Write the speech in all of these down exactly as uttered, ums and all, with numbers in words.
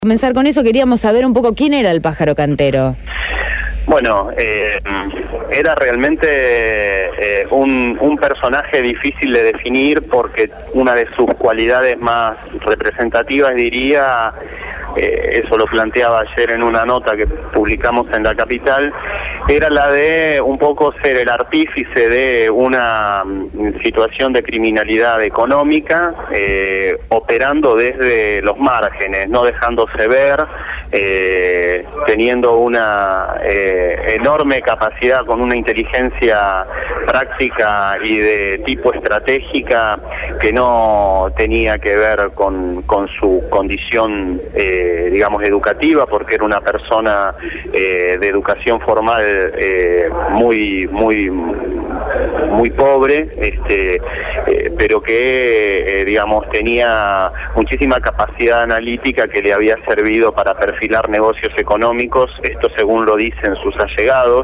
Comenzar con eso, queríamos saber un poco quién era el pájaro cantero. Bueno, eh, era realmente eh, un, un personaje difícil de definir porque una de sus cualidades más representativas, diría, eh, eso lo planteaba ayer en una nota que publicamos en La Capital, era la de un poco ser el artífice de una situación de criminalidad económica, eh, operando desde los márgenes, no dejándose ver, eh, teniendo una eh, enorme capacidad, con una inteligencia práctica y de tipo estratégica que no tenía que ver con, con su condición, eh, digamos, educativa, porque era una persona eh, de educación formal eh, muy, muy, muy pobre, este, eh, pero que, eh, digamos, tenía muchísima capacidad analítica que le había servido para perfilar negocios económicos, esto según lo dicen sus allegados,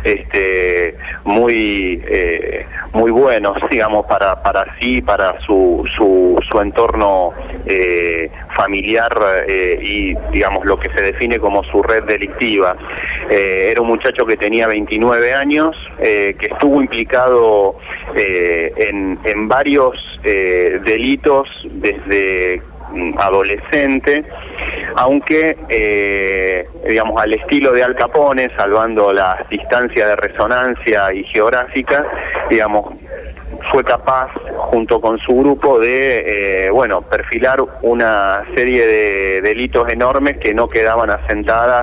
este, muy, eh, muy buenos, digamos, para, para sí, para su, su, su entorno eh, familiar eh, y, digamos, lo que se define como su red delictiva. Eh, era un muchacho que tenía veintinueve años, eh, que estuvo implicado eh, en, en varios eh, delitos desde adolescente, aunque eh, digamos al estilo de Al Capone, salvando las distancias de resonancia y geográfica, digamos, fue capaz, junto con su grupo, de eh, bueno, perfilar una serie de delitos enormes que no quedaban asentadas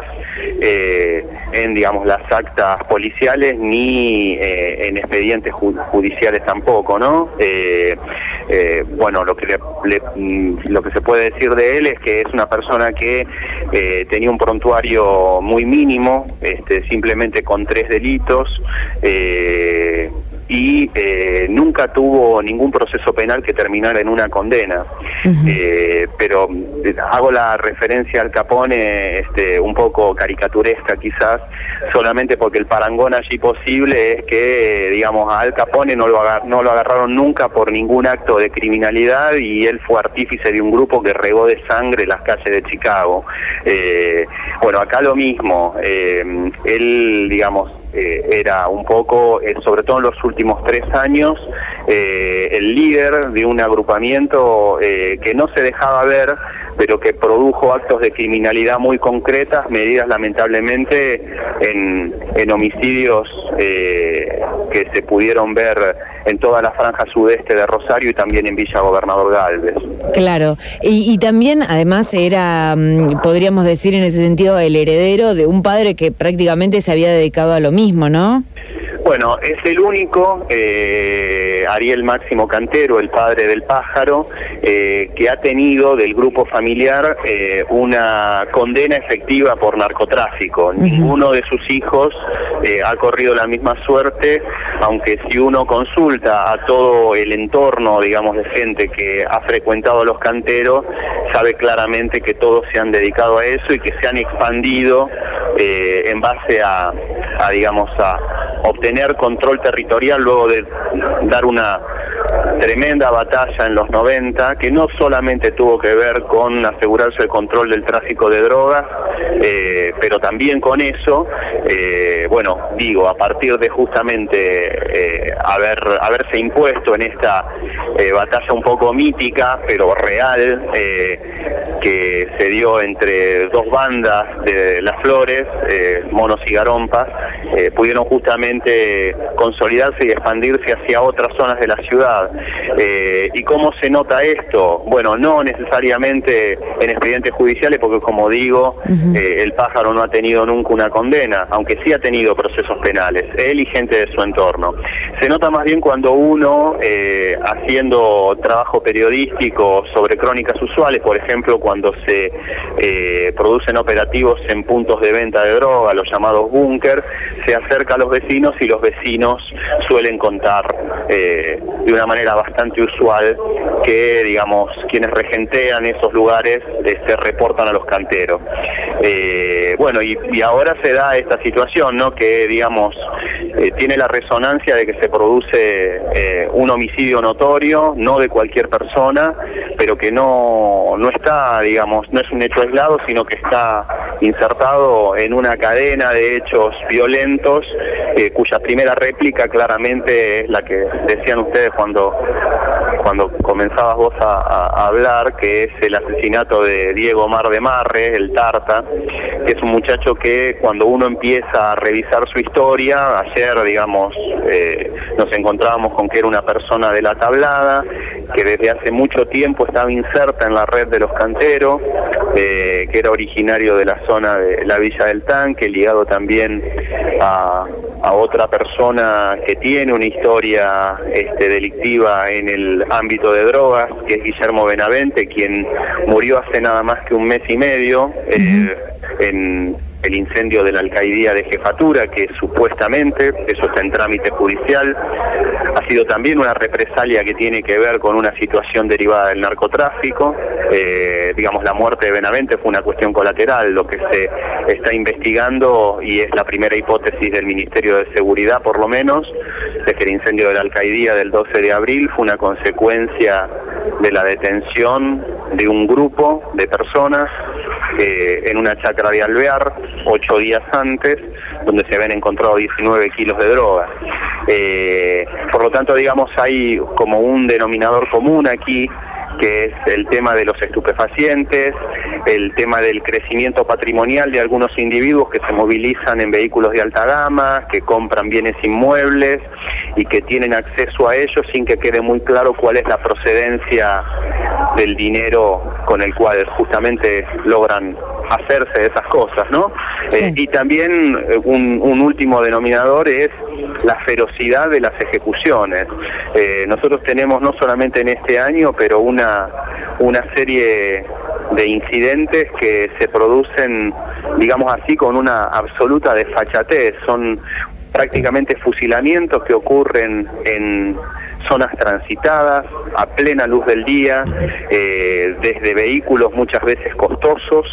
eh, en, digamos, las actas policiales ni eh, en expedientes ju judiciales tampoco, ¿no? Eh, eh, bueno, lo que le, le, lo que se puede decir de él es que es una persona que eh, tenía un prontuario muy mínimo, este, simplemente con tres delitos, eh, y eh, nunca tuvo ningún proceso penal que terminara en una condena. Uh-huh. eh, pero eh, hago la referencia al Capone este, un poco caricaturesca quizás, solamente porque el parangón allí posible es que, eh, digamos, a Al Capone no lo, agar no lo agarraron nunca por ningún acto de criminalidad y él fue artífice de un grupo que regó de sangre las calles de Chicago. Eh, bueno, acá lo mismo, eh, él, digamos, Eh, era un poco, eh, sobre todo en los últimos tres años, eh, el líder de un agrupamiento eh, que no se dejaba ver, pero que produjo actos de criminalidad muy concretas, medidas lamentablemente en, en homicidios eh, que se pudieron ver en toda la franja sudeste de Rosario y también en Villa Gobernador Gálvez. Claro, y, y también además era, podríamos decir en ese sentido, el heredero de un padre que prácticamente se había dedicado a lo mismo, ¿no? Bueno, es el único, eh, Ariel Máximo Cantero, el padre del pájaro, eh, que ha tenido del grupo familiar eh, una condena efectiva por narcotráfico. Uh-huh. Ninguno de sus hijos eh, ha corrido la misma suerte, aunque si uno consulta a todo el entorno, digamos, de gente que ha frecuentado a los Canteros, sabe claramente que todos se han dedicado a eso y que se han expandido eh, en base a, a digamos, a obtener control territorial luego de dar una tremenda batalla en los noventa, que no solamente tuvo que ver con asegurarse el control del tráfico de drogas, eh, pero también con eso, eh, bueno, digo, a partir de justamente eh, haber haberse impuesto en esta eh, batalla un poco mítica, pero real, eh, que se dio entre dos bandas de Las Flores, eh, Monos y Garompas, eh, pudieron justamente consolidarse y expandirse hacia otras zonas de la ciudad. Eh, ¿Y cómo se nota esto? Bueno, no necesariamente en expedientes judiciales, porque como digo, uh-huh. eh, el pájaro no ha tenido nunca una condena, aunque sí ha tenido procesos penales, él y gente de su entorno. Se nota más bien cuando uno, eh, haciendo trabajo periodístico sobre crónicas usuales, por ejemplo, cuando se eh, producen operativos en puntos de venta de droga, los llamados búnker, se acerca a los vecinos y los vecinos suelen contar eh, de una manera bastante usual que, digamos, quienes regentean esos lugares eh, se reportan a los canteros. Eh, bueno, y, y ahora se da esta situación, ¿no? Que, digamos, eh, tiene la resonancia de que se produce eh, un homicidio notorio, no de cualquier persona, pero que no, no está, digamos, no es un hecho aislado, sino que está insertado en una cadena de hechos violentos, eh, cuya primera réplica claramente es la que decían ustedes cuando, cuando comenzabas vos a, a hablar, que es el asesinato de Diego Mar de Marre, el Tarta, que es un muchacho que cuando uno empieza a revisar su historia, ayer, digamos, eh, nos encontrábamos con que era una persona de la Tablada, que desde hace mucho tiempo estaba inserta en la red de los canteros, eh, que era originario de la zona de la Villa del Tanque, ligado también a, a otra persona que tiene una historia este, delictiva en el ámbito de drogas, que es Guillermo Benavente, quien murió hace nada más que un mes y medio eh, uh-huh. en el incendio de la alcaidía de Jefatura, que supuestamente, eso está en trámite judicial, ha sido también una represalia que tiene que ver con una situación derivada del narcotráfico. Eh, digamos, la muerte de Benavente fue una cuestión colateral. Lo que se está investigando, y es la primera hipótesis del Ministerio de Seguridad por lo menos, es que el incendio de la alcaidía del doce de abril fue una consecuencia de la detención de un grupo de personas eh, en una chacra de Alvear, ocho días antes, donde se habían encontrado diecinueve kilos de droga. Eh, por lo tanto, digamos, hay como un denominador común aquí, que es el tema de los estupefacientes, el tema del crecimiento patrimonial de algunos individuos que se movilizan en vehículos de alta gama, que compran bienes inmuebles y que tienen acceso a ellos sin que quede muy claro cuál es la procedencia del dinero con el cual justamente logran hacerse de esas cosas, ¿no? Sí. Eh, y también un, un último denominador es la ferocidad de las ejecuciones. Eh, nosotros tenemos no solamente en este año, pero una, una serie de incidentes que se producen, digamos así, con una absoluta desfachatez. Son prácticamente fusilamientos que ocurren en zonas transitadas, a plena luz del día, eh, desde vehículos muchas veces costosos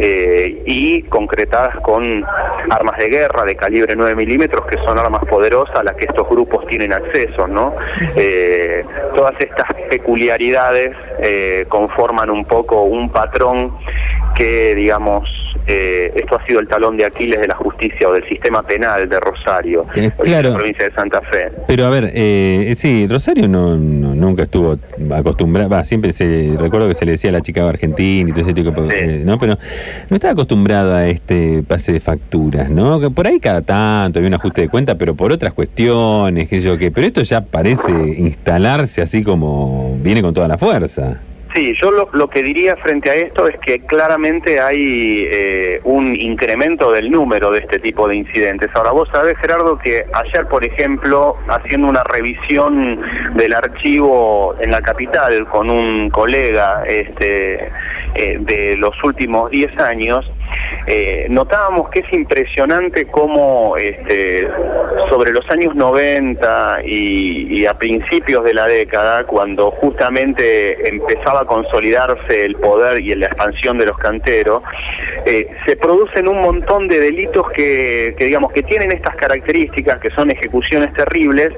eh, y concretadas con armas de guerra de calibre nueve milímetros, que son armas poderosas a las que estos grupos tienen acceso, ¿no? Eh, todas estas peculiaridades eh, conforman un poco un patrón que, digamos, eh, esto ha sido el talón de Aquiles de la justicia o del sistema penal de Rosario, eh, claro, en la provincia de Santa Fe. Pero a ver, eh, sí, Rosario no, no nunca estuvo acostumbrado, va, siempre se recuerdo que se le decía a la chica de Argentina y todo ese tipo de, sí. eh, ¿no? Pero no estaba acostumbrado a este pase de facturas, ¿no? Que por ahí cada tanto había un ajuste de cuenta, pero por otras cuestiones, que yo qué, pero esto ya parece instalarse así como viene con toda la fuerza. Sí, yo lo, lo que diría frente a esto es que claramente hay eh, un incremento del número de este tipo de incidentes. Ahora, vos sabés, Gerardo, que ayer, por ejemplo, haciendo una revisión del archivo en la capital con un colega este, eh, de los últimos diez años, Eh, notábamos que es impresionante cómo este, sobre los años noventa y, y a principios de la década, cuando justamente empezaba a consolidarse el poder y la expansión de los canteros, eh, se producen un montón de delitos que, que digamos que tienen estas características, que son ejecuciones terribles,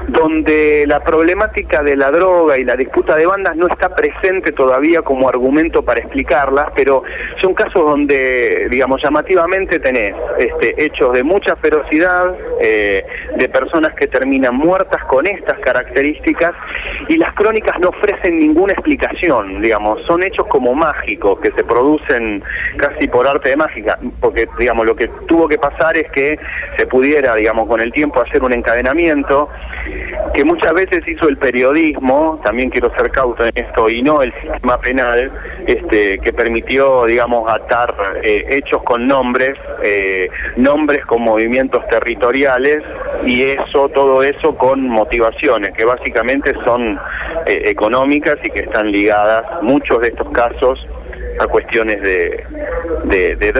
donde la problemática de la droga y la disputa de bandas no está presente todavía como argumento para explicarlas, pero son casos donde, digamos, llamativamente tenés este, hechos de mucha ferocidad, eh, de personas que terminan muertas con estas características, y las crónicas no ofrecen ninguna explicación, digamos, son hechos como mágicos que se producen casi por arte de mágica, porque, digamos, lo que tuvo que pasar es que se pudiera, digamos, con el tiempo hacer un encadenamiento que muchas veces hizo el periodismo, también quiero ser cauto en esto, y no el sistema penal, este, que permitió, digamos, atar eh, hechos con nombres, eh, nombres con movimientos territoriales, y eso, todo eso con motivaciones que básicamente son eh, económicas y que están ligadas, muchos de estos casos, a cuestiones de, de, de